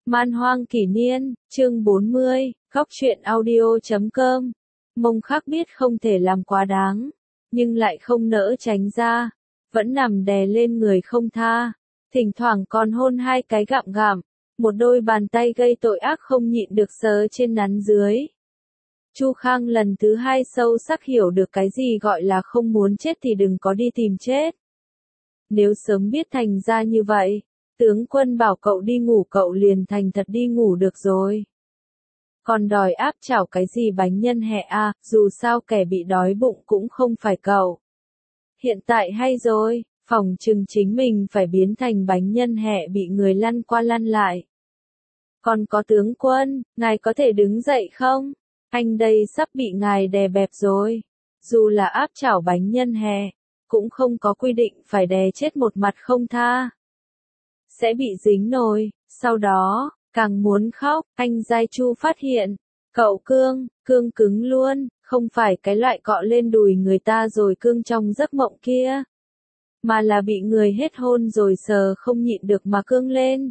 Man hoang kỷ niên, chương 40, góc truyện audio.com. Mông Khắc biết không thể làm quá đáng, nhưng lại không nỡ tránh ra, vẫn nằm đè lên người không tha, thỉnh thoảng còn hôn hai cái gặm gặm, một đôi bàn tay gây tội ác không nhịn được sờ trên nắn dưới. Chu Khang lần thứ hai sâu sắc hiểu được cái gì gọi là không muốn chết thì đừng có đi tìm chết. Nếu sớm biết thành ra như vậy, tướng quân bảo cậu đi ngủ cậu liền thành thật đi ngủ được rồi. Còn đòi áp chảo cái gì bánh nhân hẹ à, dù sao kẻ bị đói bụng cũng không phải cậu. Hiện tại hay rồi, phỏng chừng chính mình phải biến thành bánh nhân hẹ bị người lăn qua lăn lại. Còn có tướng quân, ngài có thể đứng dậy không? Anh đây sắp bị ngài đè bẹp rồi. Dù là áp chảo bánh nhân hẹ, cũng không có quy định phải đè chết một mặt không tha. Sẽ bị dính nồi, sau đó, càng muốn khóc, anh Giai Chu phát hiện, cậu cương cứng luôn, không phải cái loại cọ lên đùi người ta rồi cương trong giấc mộng kia, mà là bị người hết hôn rồi sờ không nhịn được mà cương lên.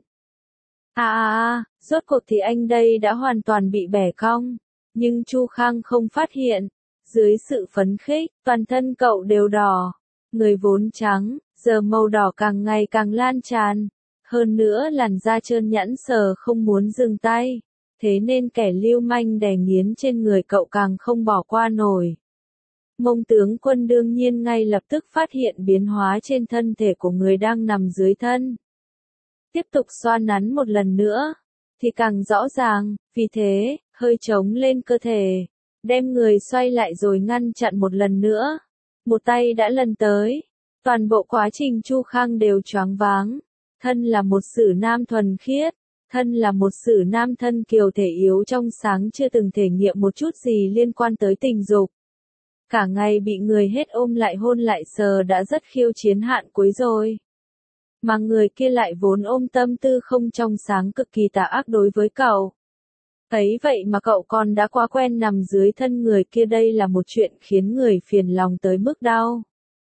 Rốt cuộc thì anh đây đã hoàn toàn bị bẻ cong, nhưng Chu Khang không phát hiện, dưới sự phấn khích, toàn thân cậu đều đỏ, người vốn trắng, giờ màu đỏ càng ngày càng lan tràn. Hơn nữa làn da trơn nhẵn sờ không muốn dừng tay, thế nên kẻ lưu manh đè nghiến trên người cậu càng không bỏ qua nổi. Mông tướng quân đương nhiên ngay lập tức phát hiện biến hóa trên thân thể của người đang nằm dưới thân. Tiếp tục xoa nắn một lần nữa, thì càng rõ ràng, vì thế, hơi trống lên cơ thể, đem người xoay lại rồi ngăn chặn một lần nữa. Một tay đã lần tới, toàn bộ quá trình Chu Khang đều choáng váng. Thân là một sử nam thuần khiết, thân là một sử nam thân kiều thể yếu trong sáng chưa từng thể nghiệm một chút gì liên quan tới tình dục. Cả ngày bị người hết ôm lại hôn lại sờ đã rất khiêu chiến hạn cuối rồi. Mà người kia lại vốn ôm tâm tư không trong sáng cực kỳ tà ác đối với cậu. Thấy vậy mà cậu còn đã quá quen nằm dưới thân người kia, đây là một chuyện khiến người phiền lòng tới mức đau.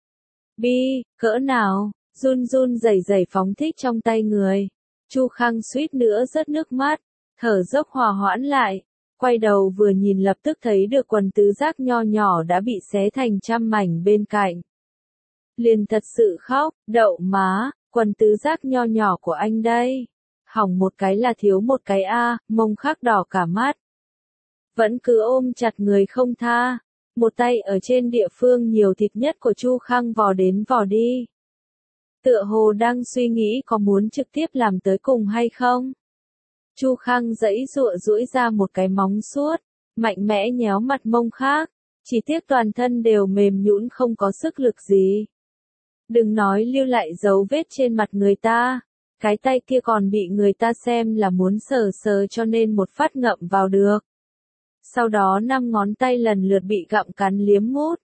Bi, cỡ nào? Run rẩy phóng thích trong tay người. Chu Khang suýt nữa rớt nước mắt, thở dốc hòa hoãn lại, quay đầu vừa nhìn lập tức thấy được quần tứ giác nho nhỏ đã bị xé thành trăm mảnh bên cạnh. Liền thật sự khóc, đậu má, quần tứ giác nho nhỏ của anh đây. Hỏng một cái là thiếu một cái a, Mông Khắc đỏ cả mắt. Vẫn cứ ôm chặt người không tha, một tay ở trên địa phương nhiều thịt nhất của Chu Khang vò đến vò đi. Tựa hồ đang suy nghĩ có muốn trực tiếp làm tới cùng hay không. Chu Khang giãy giụa duỗi ra một cái móng suốt, mạnh mẽ nhéo mặt Mông Khắc, chỉ tiếc toàn thân đều mềm nhũn không có sức lực gì. Đừng nói lưu lại dấu vết trên mặt người ta, cái tay kia còn bị người ta xem là muốn sờ cho nên một phát ngậm vào được. Sau đó 5 ngón tay lần lượt bị gặm cắn liếm mút.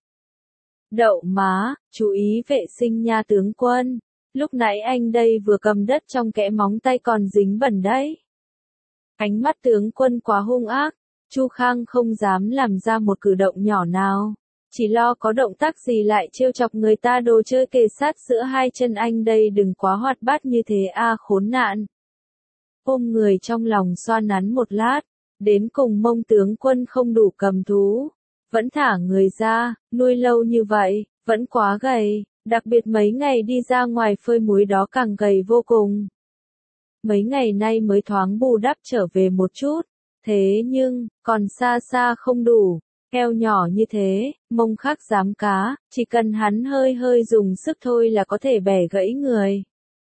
Đậu má, chú ý vệ sinh nha tướng quân. Lúc nãy anh đây vừa cầm đất trong kẽ móng tay còn dính bẩn đấy. Ánh mắt tướng quân quá hung ác, Chu Khang không dám làm ra một cử động nhỏ nào, chỉ lo có động tác gì lại trêu chọc người ta. Đồ chơi kề sát giữa hai chân anh đây đừng quá hoạt bát như thế a, khốn nạn. Ôm người trong lòng xoa nắn một lát, đến cùng Mông tướng quân không đủ cầm thú, vẫn thả người ra, nuôi lâu như vậy, vẫn quá gầy. Đặc biệt mấy ngày đi ra ngoài phơi muối đó càng gầy vô cùng. Mấy ngày nay mới thoáng bù đắp trở về một chút, thế nhưng, còn xa xa không đủ. Eo nhỏ như thế, Mông Khắc dám cá, chỉ cần hắn hơi dùng sức thôi là có thể bẻ gãy người.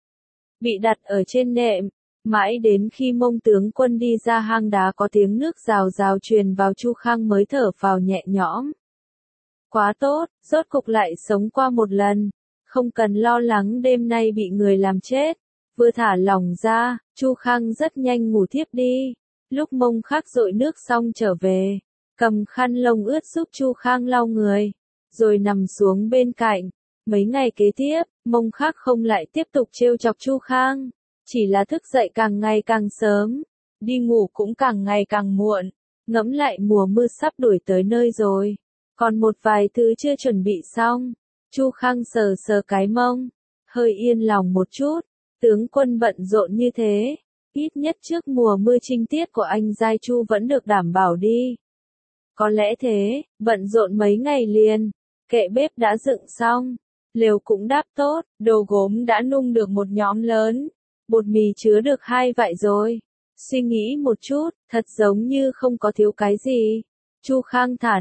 Bị đặt ở trên nệm, mãi đến khi Mông tướng quân đi ra hang đá có tiếng nước rào rào truyền vào, Chu Khang mới thở phào nhẹ nhõm. Quá tốt, rốt cục lại sống qua một lần, không cần lo lắng đêm nay bị người làm chết. Vừa thả lỏng ra, Chu Khang rất nhanh ngủ thiếp đi. Lúc Mông Khắc dội nước xong trở về, cầm khăn lông ướt giúp Chu Khang lau người, rồi nằm xuống bên cạnh. Mấy ngày kế tiếp, Mông Khắc không lại tiếp tục trêu chọc Chu Khang, chỉ là thức dậy càng ngày càng sớm, đi ngủ cũng càng ngày càng muộn. Ngẫm lại mùa mưa sắp đuổi tới nơi rồi, còn một vài thứ chưa chuẩn bị xong. Chu Khang sờ cái mông, hơi yên lòng một chút. Tướng quân bận rộn như thế, Ít nhất trước mùa mưa trinh tiết của anh Giai Chu vẫn được đảm bảo đi. Có lẽ thế, bận rộn mấy ngày liền, kệ bếp đã dựng xong, lều cũng đáp tốt, đồ gốm đã nung được một nhóm lớn, bột mì chứa được 2 vại rồi. Suy nghĩ một chút, thật giống như không có thiếu cái gì. Chu Khang thả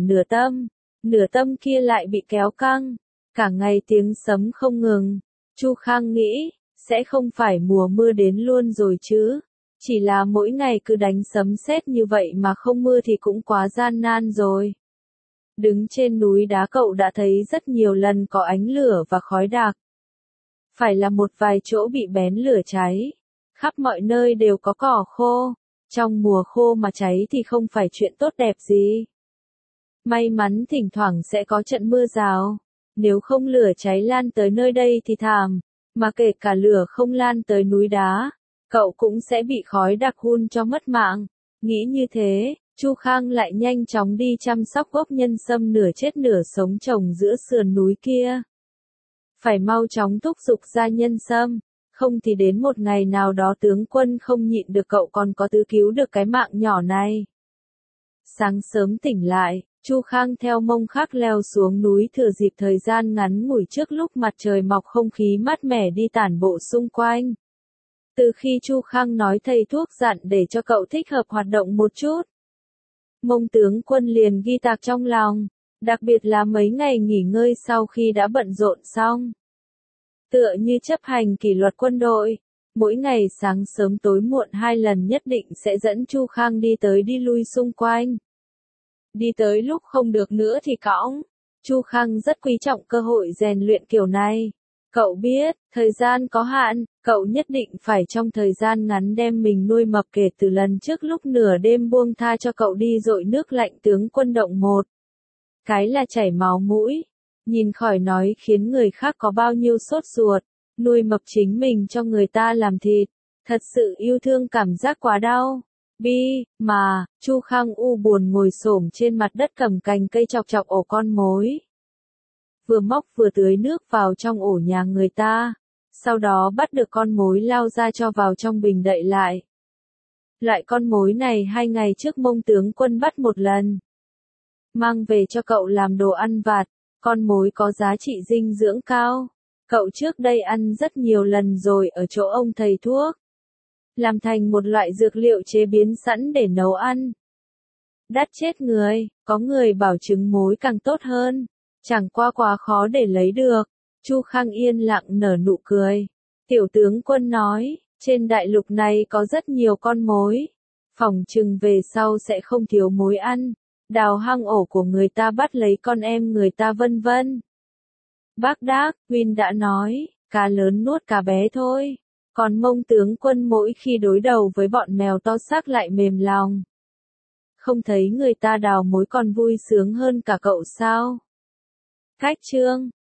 nửa tâm kia lại bị kéo căng, cả ngày tiếng sấm không ngừng. Chu Khang nghĩ, sẽ không phải mùa mưa đến luôn rồi chứ. Chỉ là mỗi ngày cứ đánh sấm sét như vậy mà không mưa thì cũng quá gian nan rồi. Đứng trên núi đá cậu đã thấy rất nhiều lần có ánh lửa và khói đặc. Phải là một vài chỗ bị bén lửa cháy. Khắp mọi nơi đều có cỏ khô. Trong mùa khô mà cháy thì không phải chuyện tốt đẹp gì. May mắn thỉnh thoảng sẽ có trận mưa rào. Nếu không lửa cháy lan tới nơi đây thì thảm. Mà kể cả lửa không lan tới núi đá, cậu cũng sẽ bị khói đặc hun cho mất mạng. Nghĩ như thế, Chu Khang lại nhanh chóng đi chăm sóc gốc nhân sâm nửa chết nửa sống trồng giữa sườn núi kia. Phải mau chóng thúc giục ra nhân sâm, không thì đến một ngày nào đó tướng quân không nhịn được cậu còn có thứ cứu được cái mạng nhỏ này. Sáng sớm tỉnh lại, Chu Khang theo Mông Khắc leo xuống núi thừa dịp thời gian ngắn ngủi trước lúc mặt trời mọc không khí mát mẻ đi tản bộ xung quanh. Từ khi Chu Khang nói thầy thuốc dặn để cho cậu thích hợp hoạt động một chút, Mông tướng quân liền ghi tạc trong lòng, đặc biệt là mấy ngày nghỉ ngơi sau khi đã bận rộn xong. Tựa như chấp hành kỷ luật quân đội, mỗi ngày sáng sớm tối muộn 2 lần nhất định sẽ dẫn Chu Khang đi tới đi lui xung quanh. Đi tới lúc không được nữa thì cõng. Chu Khang rất quý trọng cơ hội rèn luyện kiểu này. Cậu biết, thời gian có hạn, cậu nhất định phải trong thời gian ngắn đem mình nuôi mập kể từ lần trước lúc nửa đêm buông tha cho cậu đi dội nước lạnh tướng quân động 1. Cái là chảy máu mũi. Nhìn khỏi nói khiến người khác có bao nhiêu sốt ruột. Nuôi mập chính mình cho người ta làm thịt. Thật sự yêu thương cảm giác quá đau. Mà, Chu Khang u buồn ngồi xổm trên mặt đất cầm cành cây chọc chọc ổ con mối. Vừa móc vừa tưới nước vào trong ổ nhà người ta. Sau đó bắt được con mối lao ra cho vào trong bình đậy lại. Loại con mối này 2 ngày trước Mông tướng quân bắt một lần. Mang về cho cậu làm đồ ăn vặt. Con mối có giá trị dinh dưỡng cao. Cậu trước đây ăn rất nhiều lần rồi ở chỗ ông thầy thuốc. Làm thành một loại dược liệu chế biến sẵn để nấu ăn. Đắt chết người, có người bảo trứng mối càng tốt hơn. Chẳng qua quá khó để lấy được. Chu Khang yên lặng nở nụ cười. Tiểu tướng quân nói, trên đại lục này có rất nhiều con mối. Phỏng chừng về sau sẽ không thiếu mối ăn. Đào hang ổ của người ta bắt lấy con em người ta vân vân. Bác Đác, Huynh đã nói, cá lớn nuốt cá bé thôi. Còn Mông tướng quân mỗi khi đối đầu với bọn mèo to xác lại mềm lòng. Không thấy người ta đào mối còn vui sướng hơn cả cậu sao? Cách chương